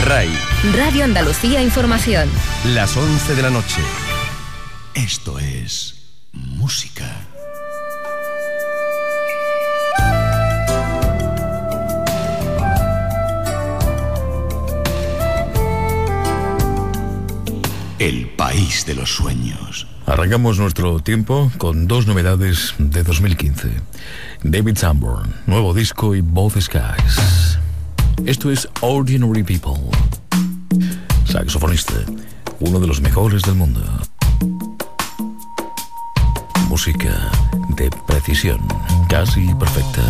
RAI. Radio Andalucía Información. Las 11 de la noche. Esto es música. El país de los sueños. Arrancamos nuestro tiempo con dos novedades de 2015. David Sanborn, nuevo disco y Both Skies. Esto es Ordinary People. Saxofonista, uno de los mejores del mundo. Música de precisión, casi perfecta.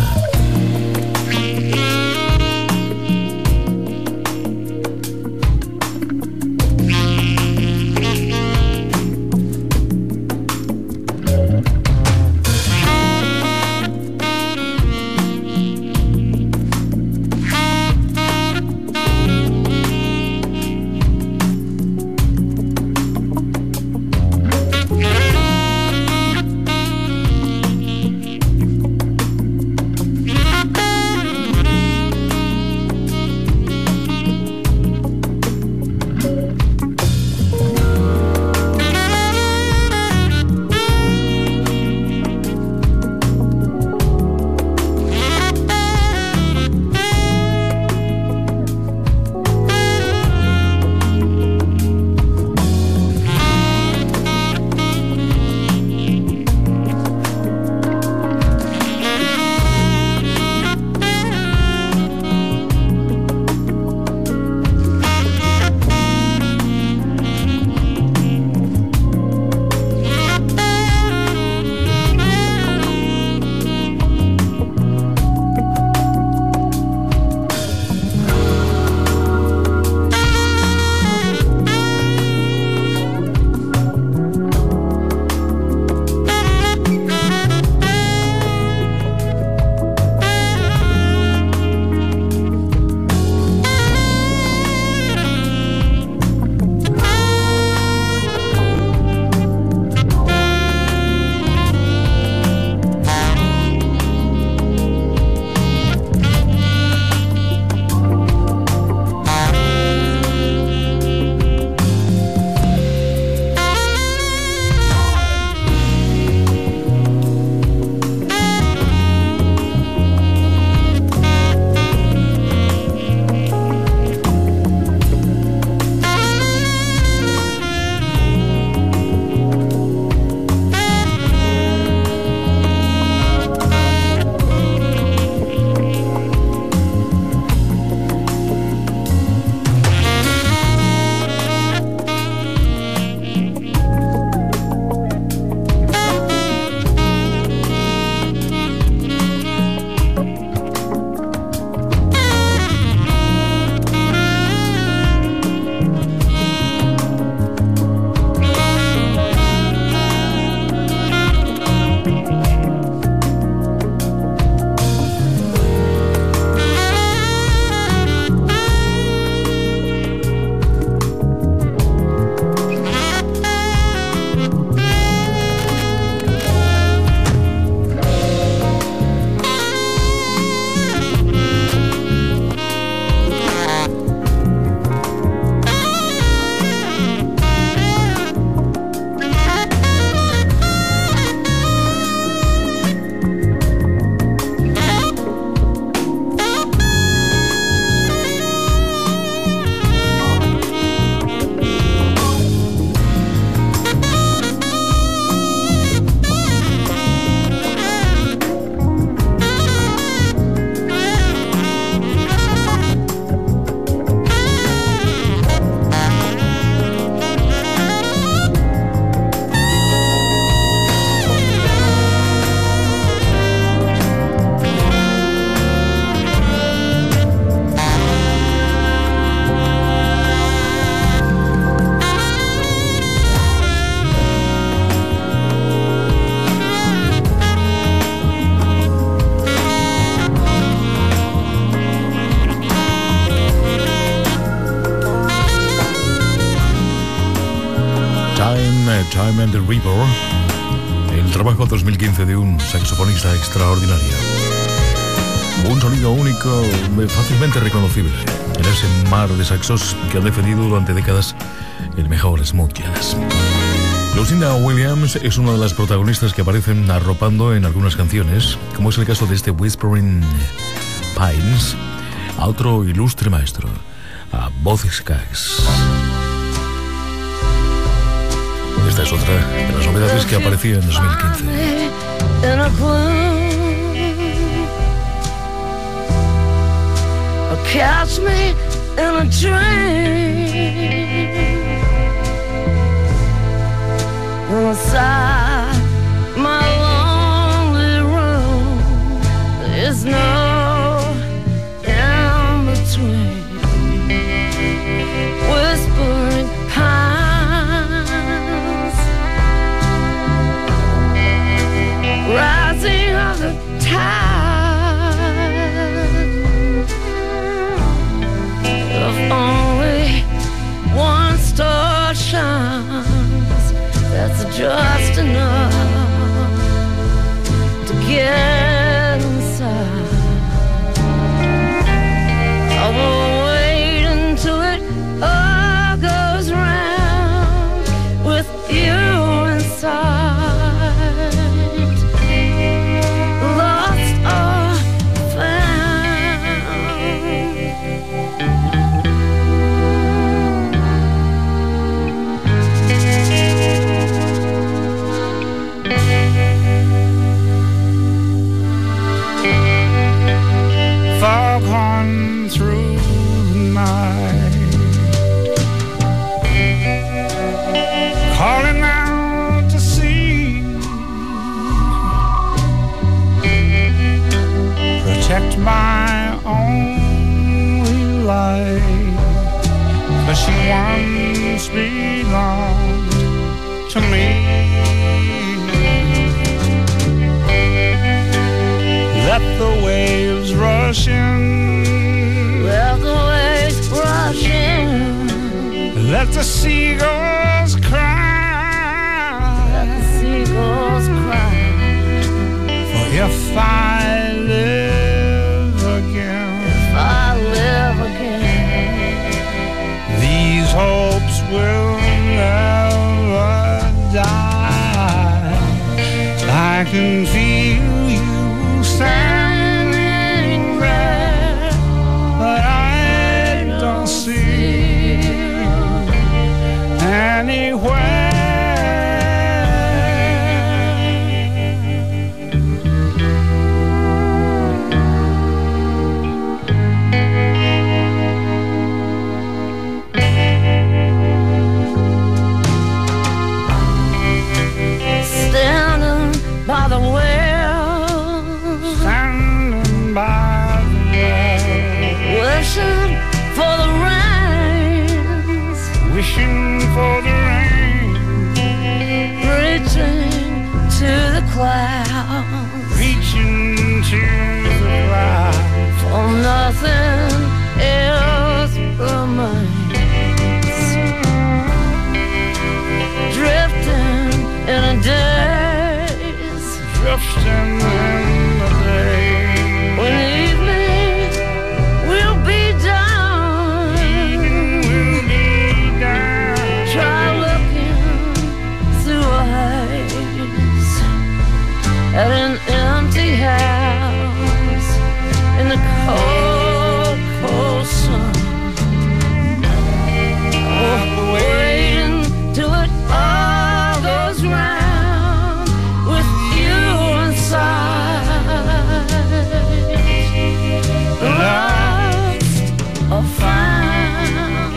Time and the River, el trabajo 2015 de un saxofonista extraordinario. Un sonido único, fácilmente reconocible en ese mar de saxos que han defendido durante décadas el mejor smooth jazz. Lucinda Williams es una de las protagonistas que aparecen arropando en algunas canciones, como es el caso de este Whispering Pines, a otro ilustre maestro, a Both Skies. Esta es otra de las novedades que aparecía en 2015. Catch me in a dream inside my lonely room. There's no in between. Whispering pines, rising of the tide. Only one star shines, that's just enough to get inside. I won't wait until it all goes round with you inside. Lost or found, foghorn through the night, calling out to sea. Protect my only light, 'cause she once belonged to me. Let the waves rush in, let the waves rush in, let the seagulls cry, let the seagulls cry. for if I live again, if I live again, these hopes will never die. I can feel you standing there, but I don't see you anywhere. Standing by the well, Standing by the well, wishing for the rains, wishing for the rain, reaching to the clouds, reaching to the clouds, for nothing else remains. Drifting in a daze, drifting in the day. when evening will be done, We'll be down. try looking through a haze at an empty house in the cold, cold sun. Oh, waiting till it all goes round with you inside. Lost or found.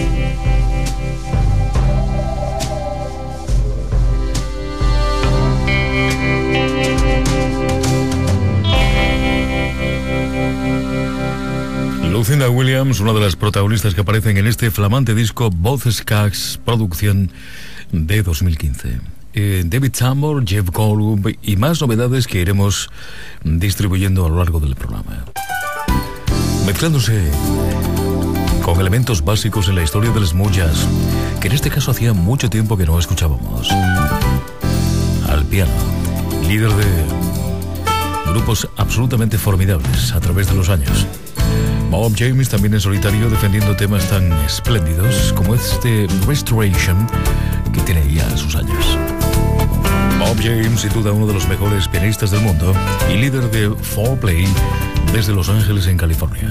Lucinda Williams, una de las protagonistas que aparecen en este flamante disco Both Skies, producción de 2015. David Tambor, Jeff Golub y más novedades que iremos distribuyendo a lo largo del programa. Mezclándose con elementos básicos en la historia del smooth jazz, que en este caso hacía mucho tiempo que no escuchábamos. Al piano, líder de grupos absolutamente formidables a través de los años. Bob James también en solitario defendiendo temas tan espléndidos como este Restoration, que tiene ya sus años. Bob James, sin duda uno de los mejores pianistas del mundo y líder de 4Play desde Los Ángeles, en California.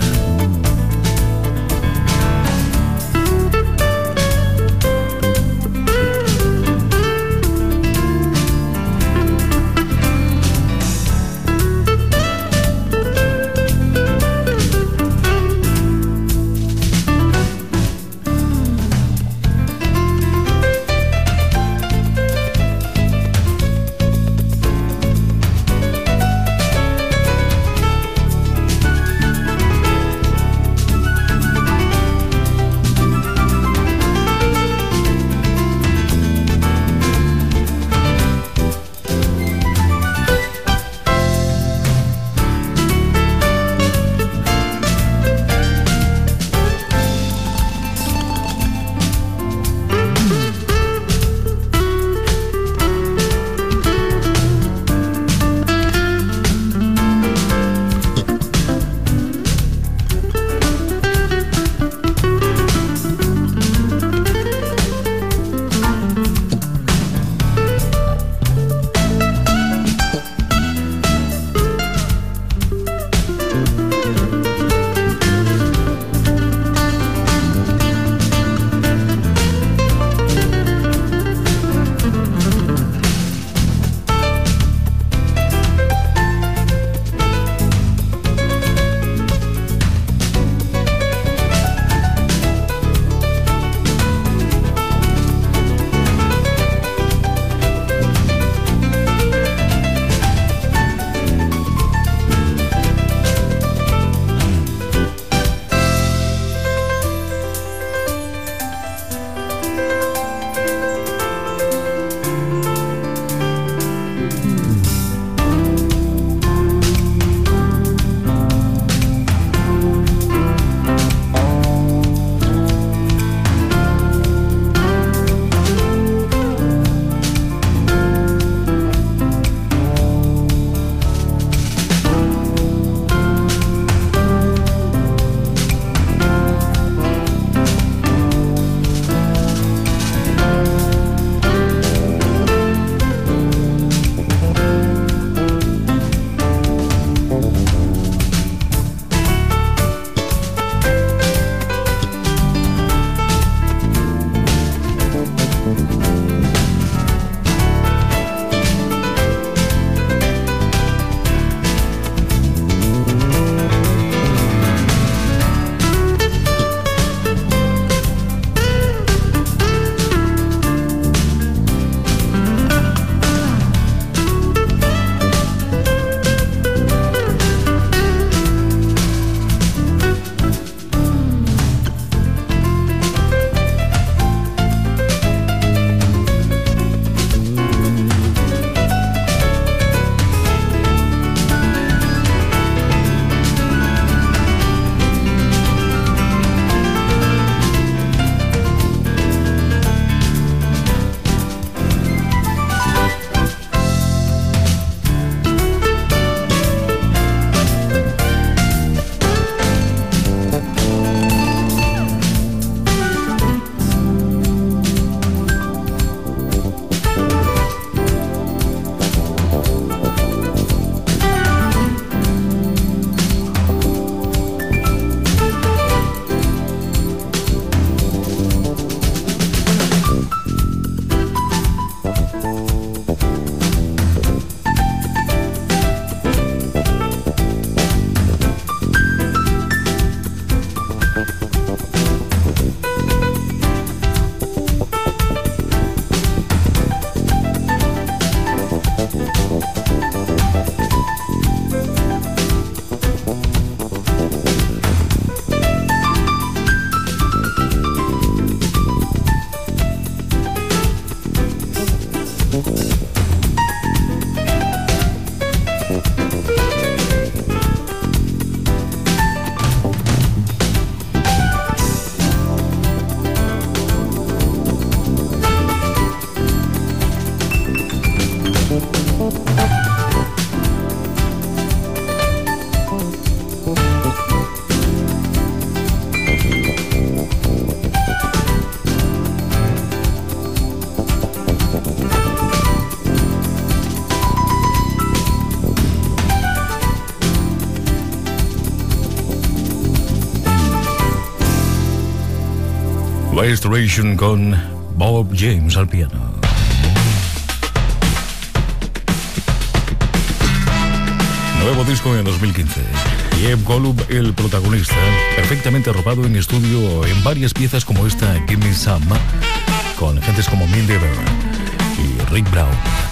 Restoration con Bob James al piano. Nuevo disco en 2015. Jeff Golub, el protagonista, perfectamente arropado en estudio en varias piezas como esta, Give Me Some, con gentes como Mindy Ever y Rick Brown.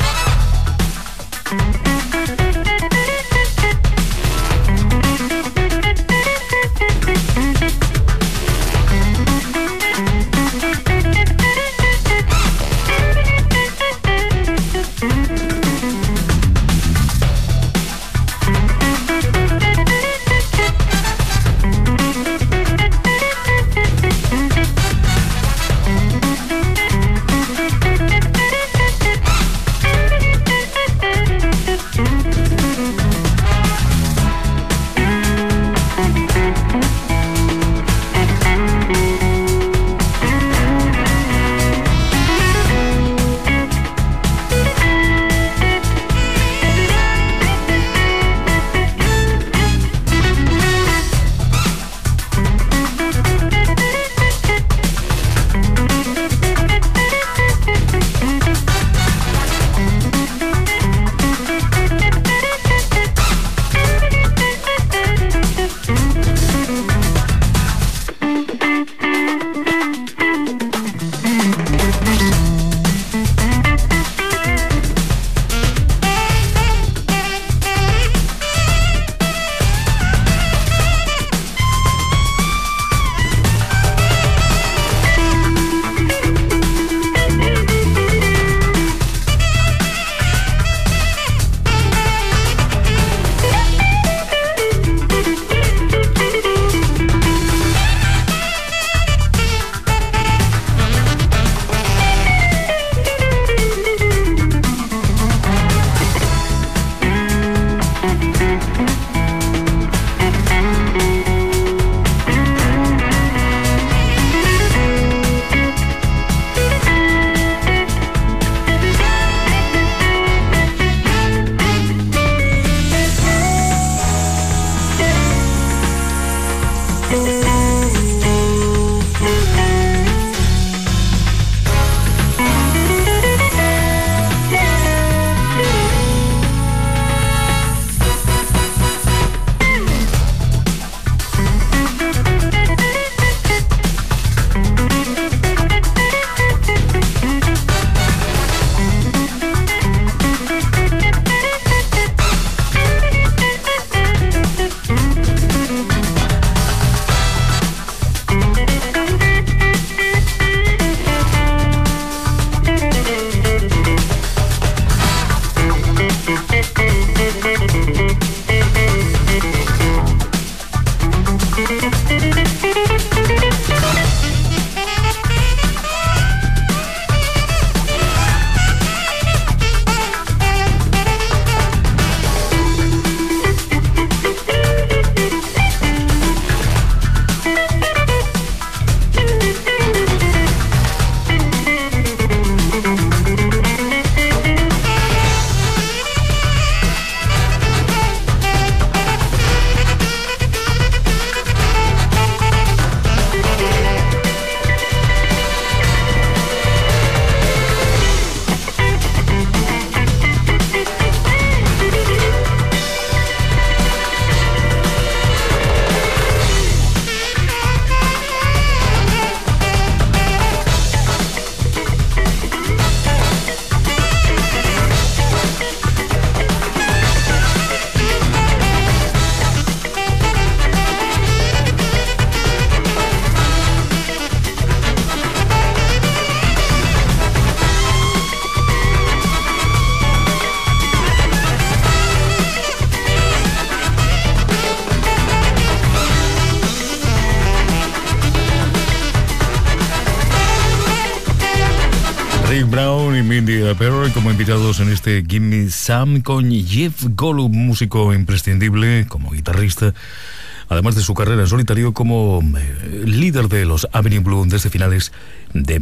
Rick Brown y Mindy Ever como invitados en este Give Me Some con Jeff Golub, músico imprescindible como guitarrista, además de su carrera en solitario como líder de los Avenue Blue desde finales de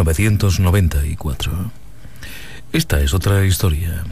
1994. Esta es otra historia.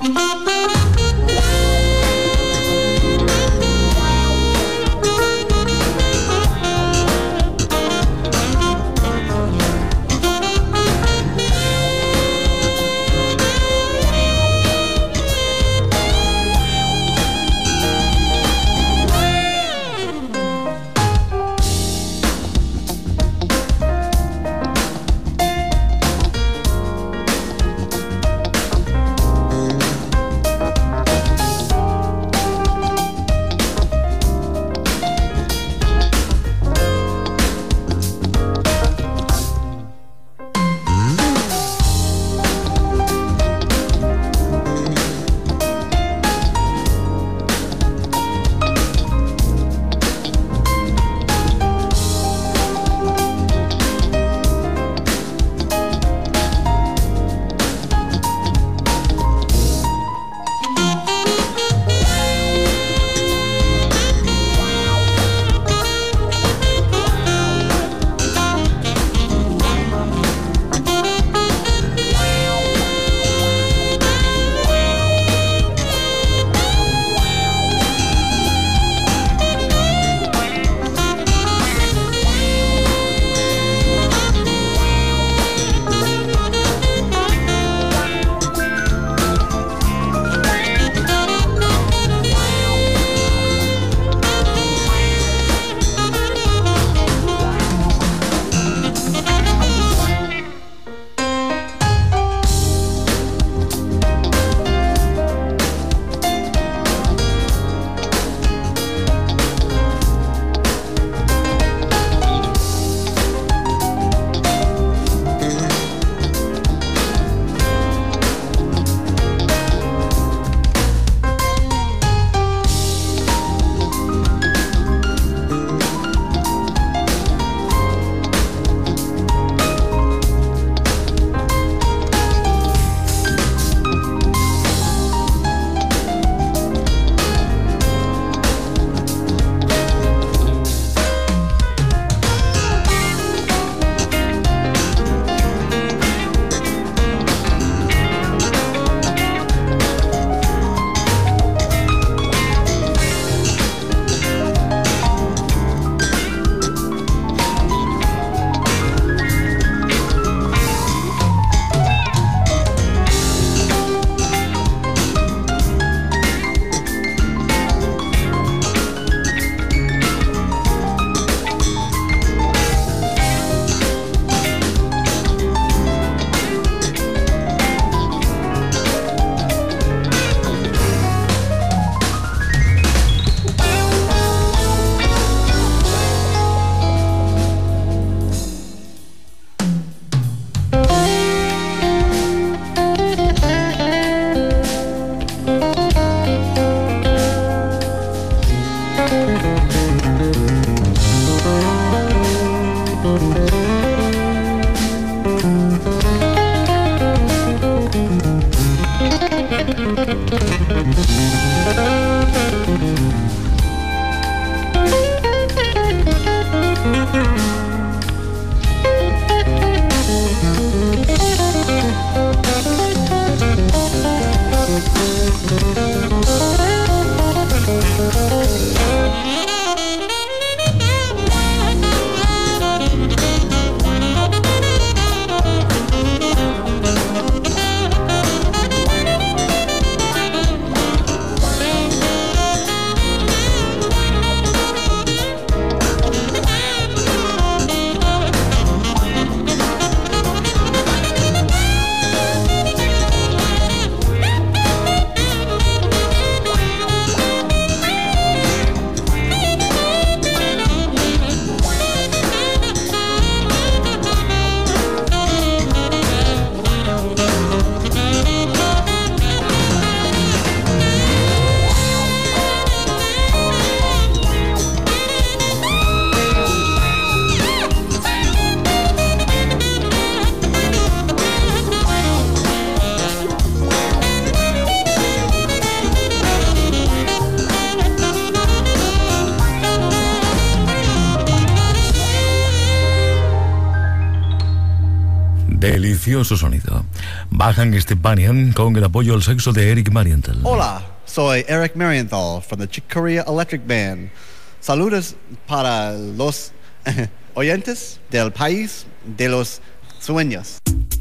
Delicioso sonido. Bajan Stepanian con el apoyo al saxo de Eric Marienthal. Hola, soy Eric Marienthal from the Chick Corea Electric Band. Saludos para los oyentes del país de los sueños.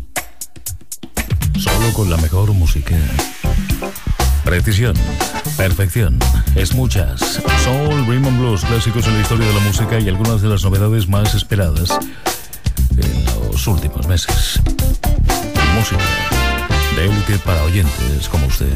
Solo con la mejor música. Precisión, perfección, esmuchas, soul, rhythm and blues, clásicos en la historia de la música y algunas de las novedades más esperadas en los últimos meses. Música de élite para oyentes como usted.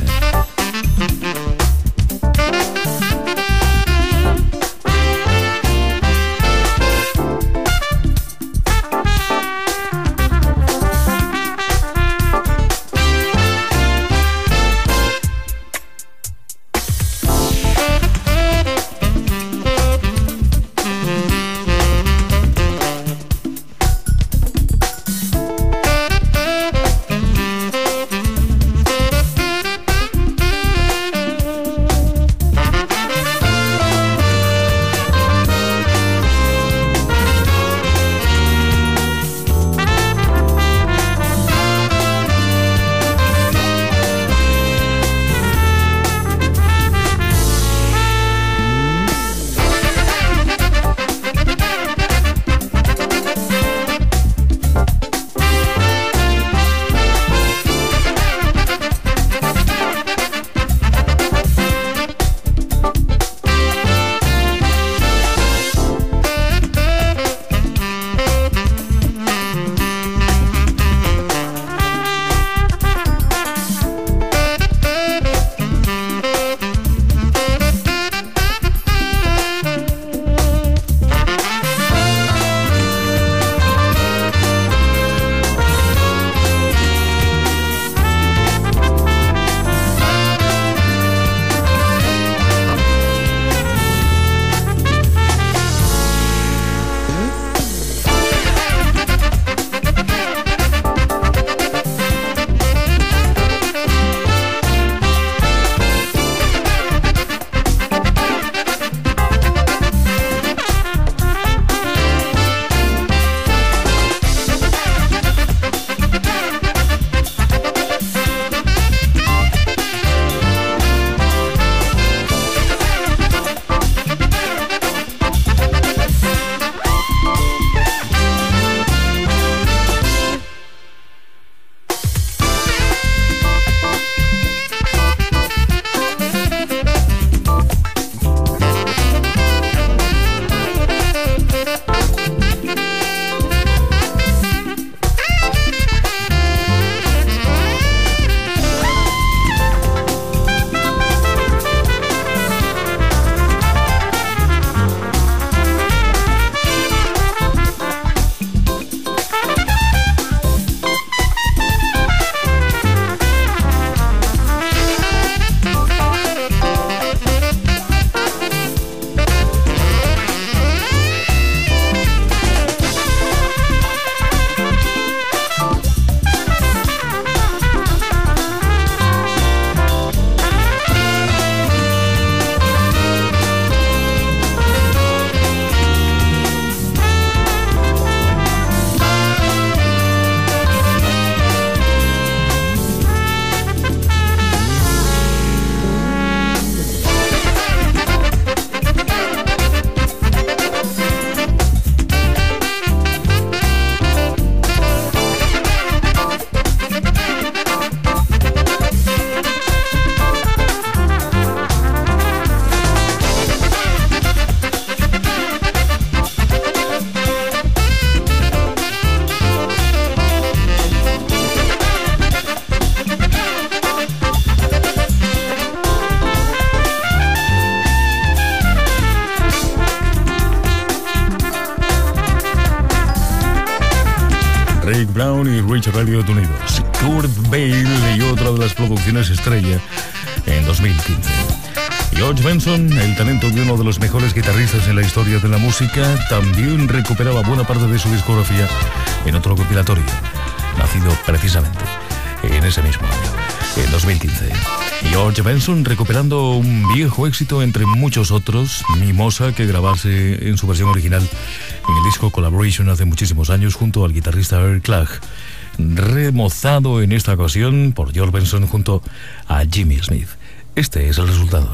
Rick Brown y Richard Elliott unidos. Kurt Bale y otra de las producciones estrella en 2015. George Benson, el talento de uno de los mejores guitarristas en la historia de la música, también recuperaba buena parte de su discografía en otro compilatorio, nacido precisamente en ese mismo año, en 2015. George Benson recuperando un viejo éxito entre muchos otros, Mimosa, que grabase en su versión original en el disco Collaboration hace muchísimos años junto al guitarrista Eric Clark, remozado en esta ocasión por George Benson junto a Jimmy Smith. Este es el resultado.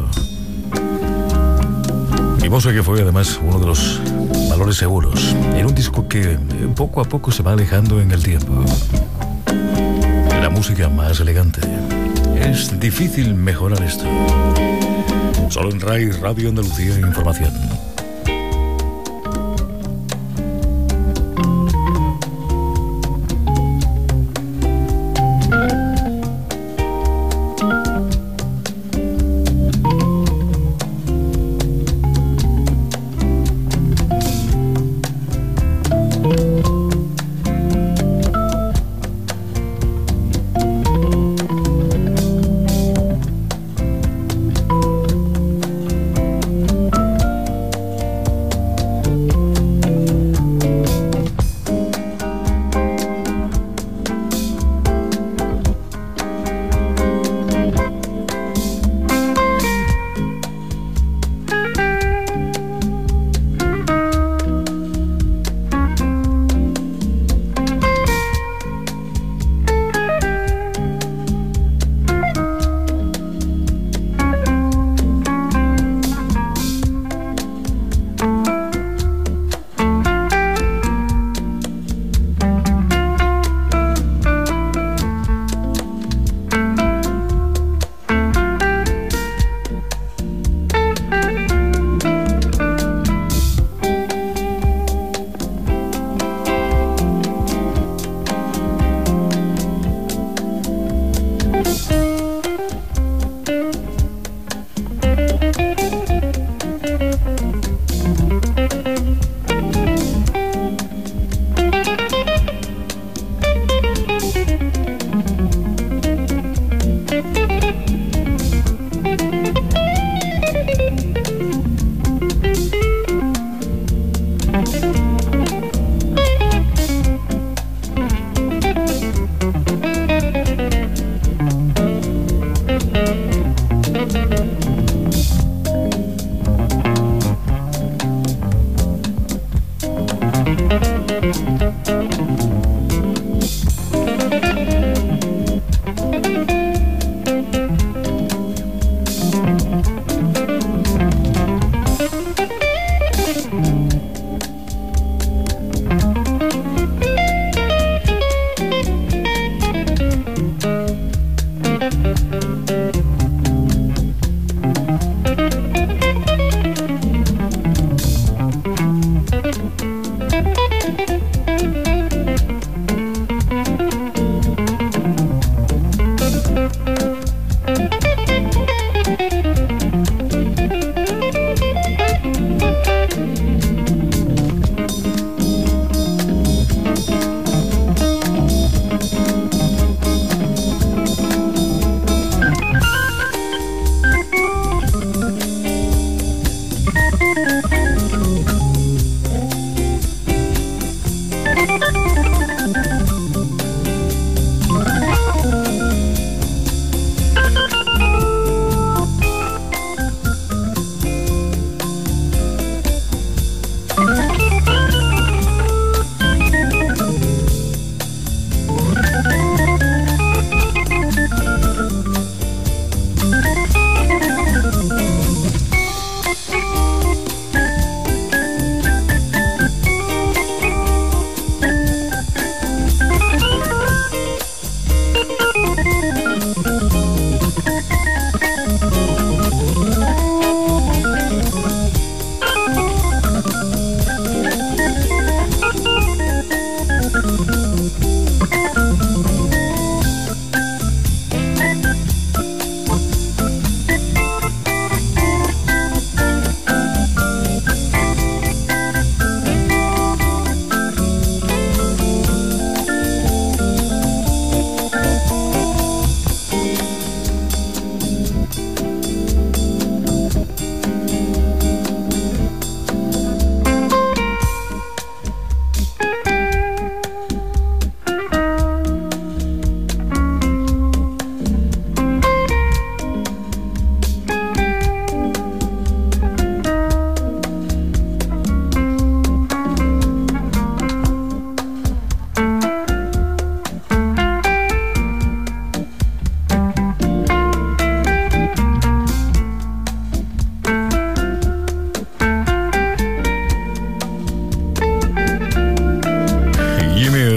Mimosa, que fue además uno de los valores seguros en un disco que poco a poco se va alejando en el tiempo. La música más elegante. Es difícil mejorar esto. Solo en RAI, Radio Andalucía Información.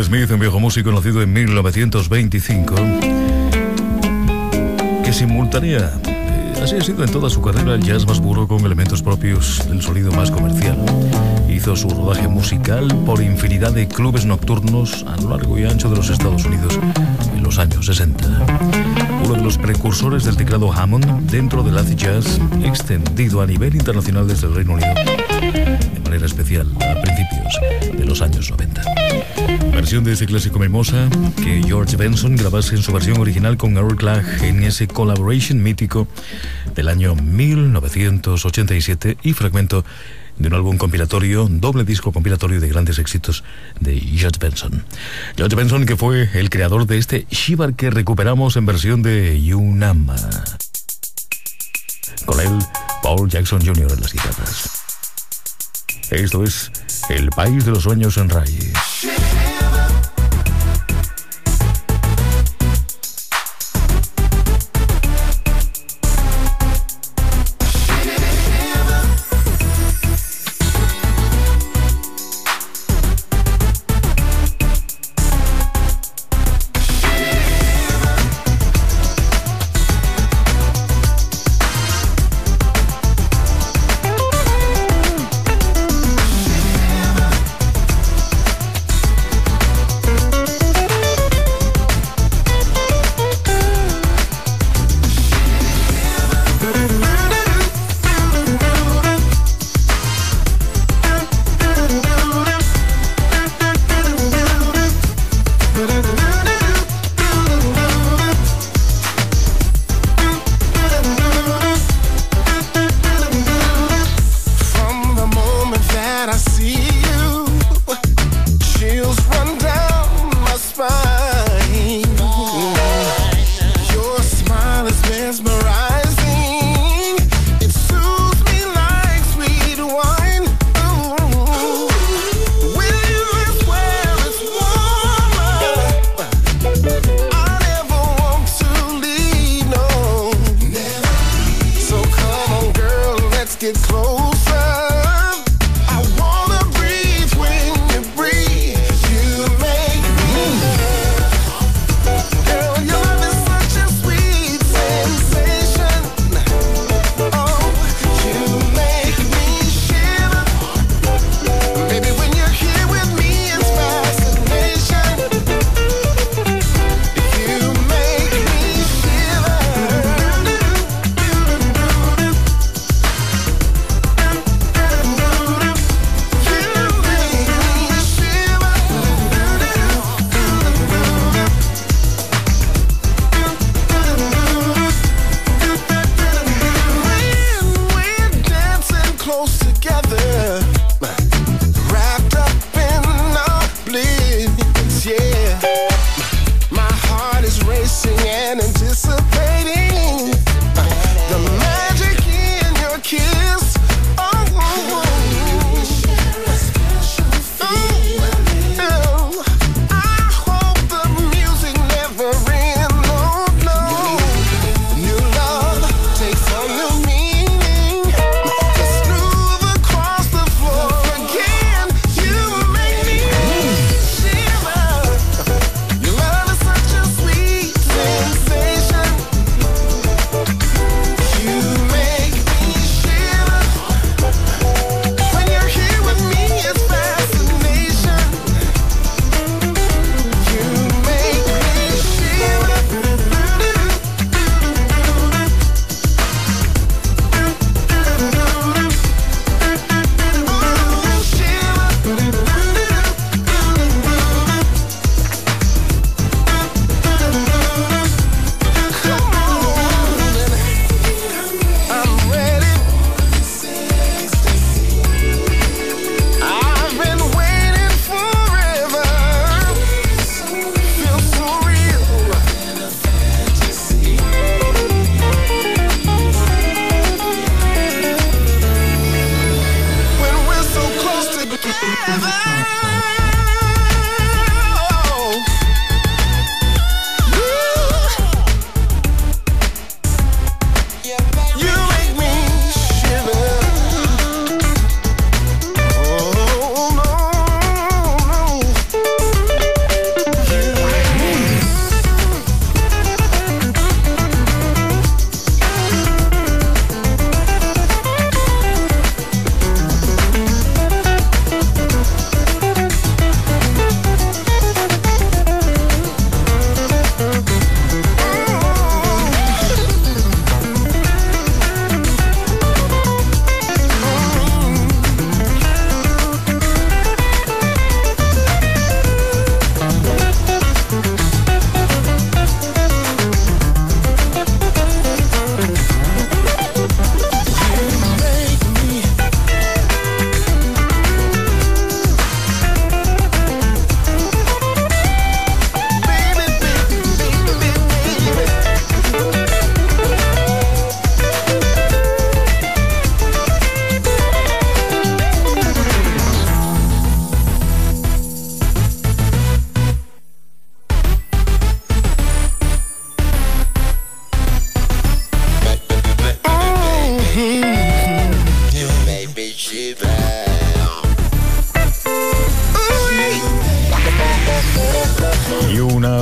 Robert Smith, un viejo músico nacido en 1925, que simultánea, así ha sido en toda su carrera, el jazz más puro con elementos propios del sonido más comercial. Hizo su rodaje musical por infinidad de clubes nocturnos a lo largo y ancho de los Estados Unidos en los años 60. Uno de los precursores del teclado Hammond dentro del acid jazz, extendido a nivel internacional desde el Reino Unido, de manera especial a principios de los años 90. Versión de ese clásico mimosa que George Benson grabase en su versión original con Earl Clark en ese collaboration mítico del año 1987 y fragmento de un álbum compilatorio, doble disco compilatorio de grandes éxitos de George Benson. George Benson, que fue el creador de este Shiver que recuperamos en versión de Yunama. Con él, Paul Jackson Jr. en las guitarras. Esto es El País de los Sueños en RAI.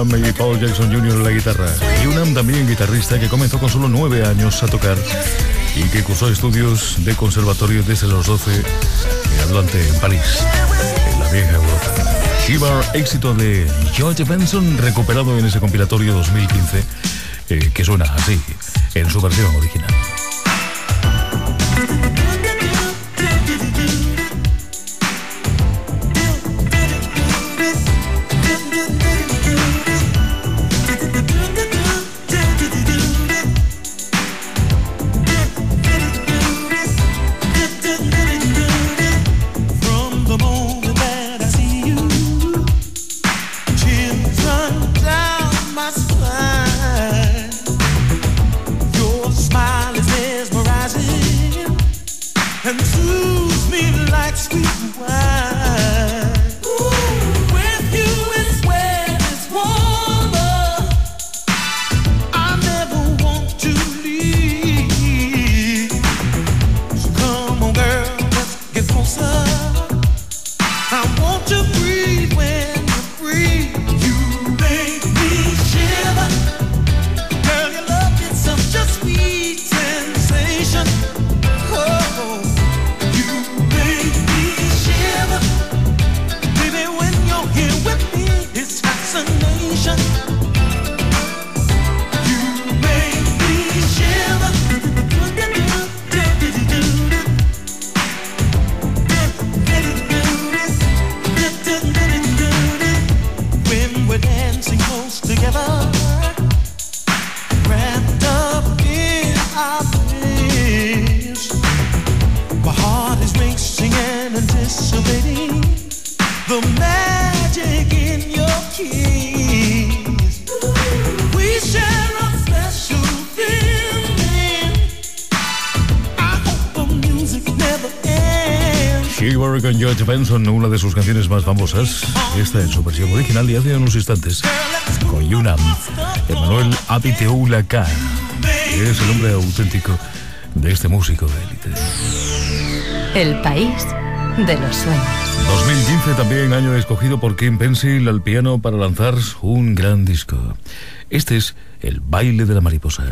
Unam y Paul Jackson Jr. en la guitarra. Unam también guitarrista que comenzó con solo 9 años a tocar y que cursó estudios de conservatorio desde los 12 en Atlante, en París, en la vieja Europa. Shiver, éxito de George Benson, recuperado en ese compilatorio 2015, que suena así, en su versión original. Con George Benson, una de sus canciones más famosas, esta en su versión original y hace unos instantes con Unam, Emmanuel Abiteoula Khan, que es el nombre auténtico de este músico de élite. El país de los sueños. 2015 también, año escogido por Kim Pencil al piano para lanzar un gran disco. Este es El baile de la mariposa.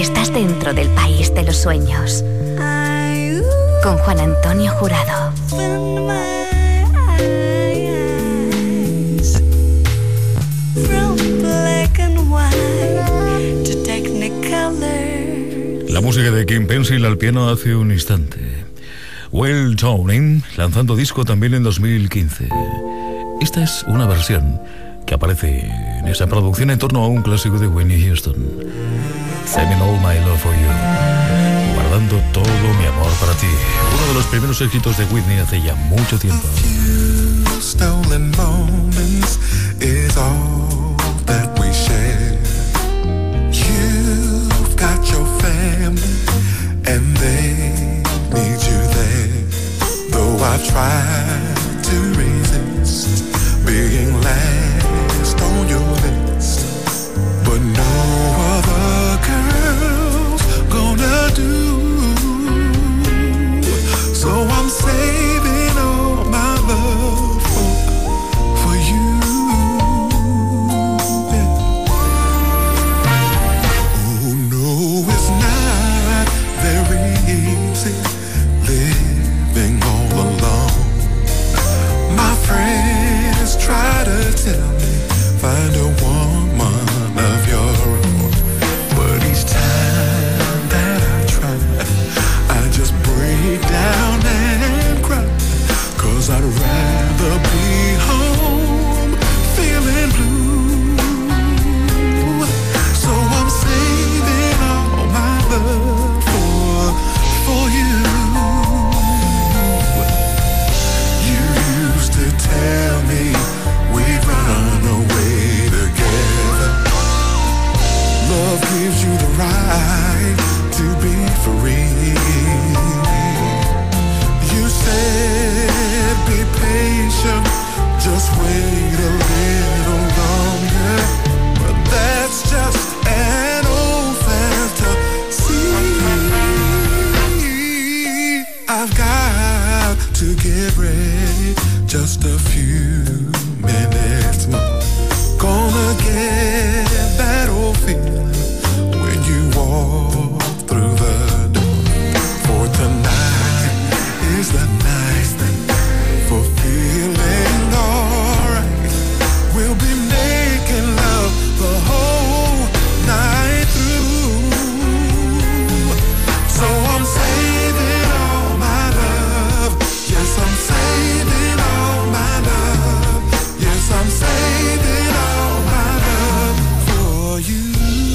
Estás dentro del país de los sueños. Con Juan Antonio Jurado. La música de Kim Pencil al piano hace un instante. Will Towning, lanzando disco también en 2015. Esta es una versión que aparece en esa producción en torno a un clásico de Whitney Houston. Saving All My Love For You. Guardando todo mi amor para ti. Uno de los primeros éxitos de Whitney hace ya mucho tiempo. Stolen moments is all that we share. You've got your family and they need you there. Though I've tried to resist being last on your list, but no other girl's gonna do. So I'm saving all my love for you. Oh no, it's not very easy living all alone. My friends try to tell me find a woman of your own, but each time that I try, I just break down and cry, 'cause I'd rather be home feeling blue. So I'm saving all my love for you. You used to tell me we'd run away together. Love gives you the right to be free. You said be patient, just wait a little longer, but that's just an old fantasy. I've got to get ready, just a few minutes more. Gonna get that old feeling when you walk through the door. For tonight is the night for feeling alright. We'll be making love the whole night through. So I'm saving all my love. Yes, I'm saving all my love. Yes, I'm saving all my love for you.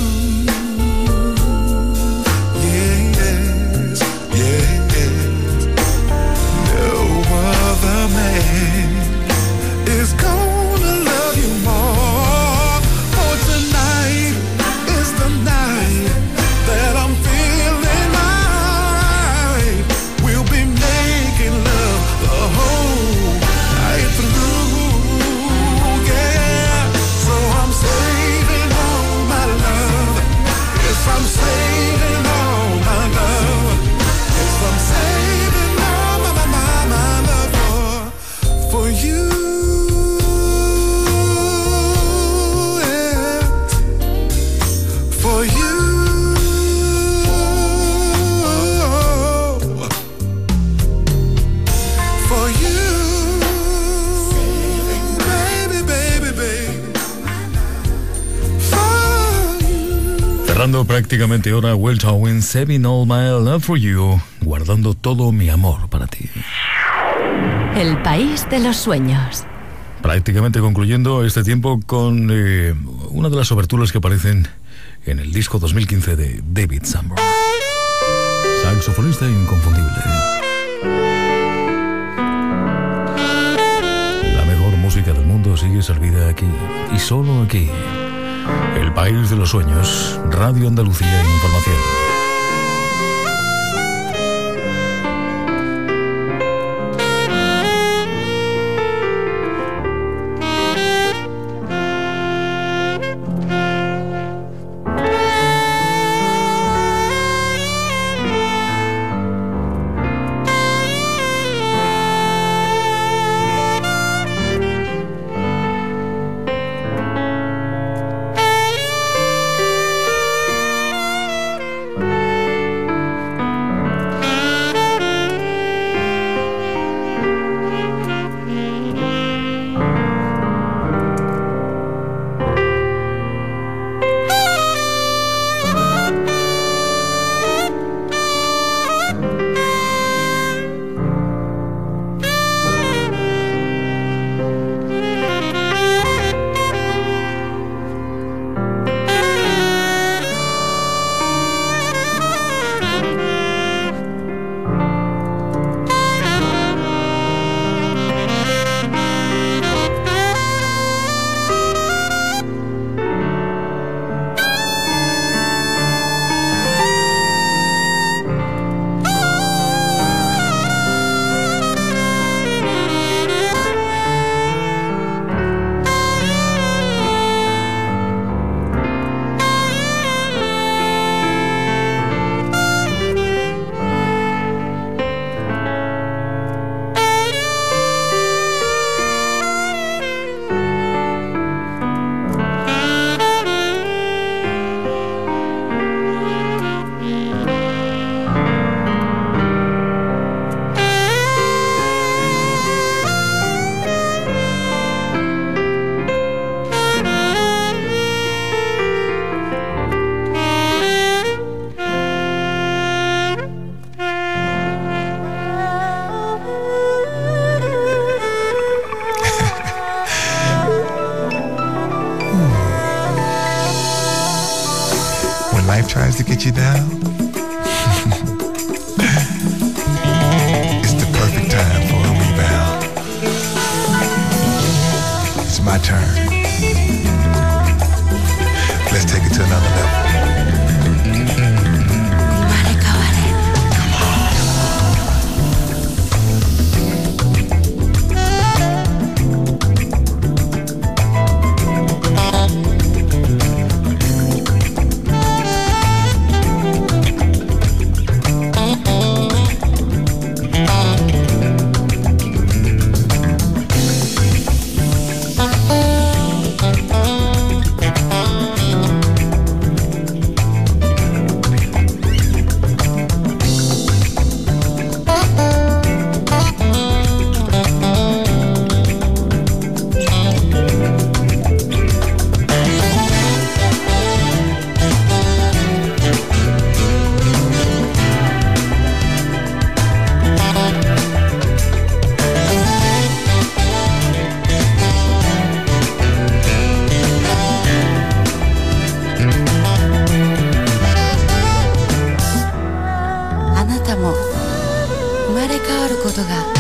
Yes, yes. No other man is gonna love you more. For tonight is the night that I'm feeling right. We'll be making love the whole night through. Yeah, so I'm saving all my love. Yes, I'm saving all my love. Yes, I'm saving all my love for you. Yes, for you. For you. Baby, baby, baby. For you. Cerrando prácticamente hora, Will Towing, Saving All My Love For You. Guardando todo mi amor para ti. El país de los sueños. Prácticamente concluyendo este tiempo con una de las oberturas que aparecen en el disco 2015 de David Sanborn. Saxofonista inconfundible. La mejor música del mundo sigue servida aquí, y solo aquí. El país de los sueños, Radio Andalucía Información. to get you down? It's the perfect time for a rebound. It's my turn. Let's take it to another level. あなたも生まれ変わることが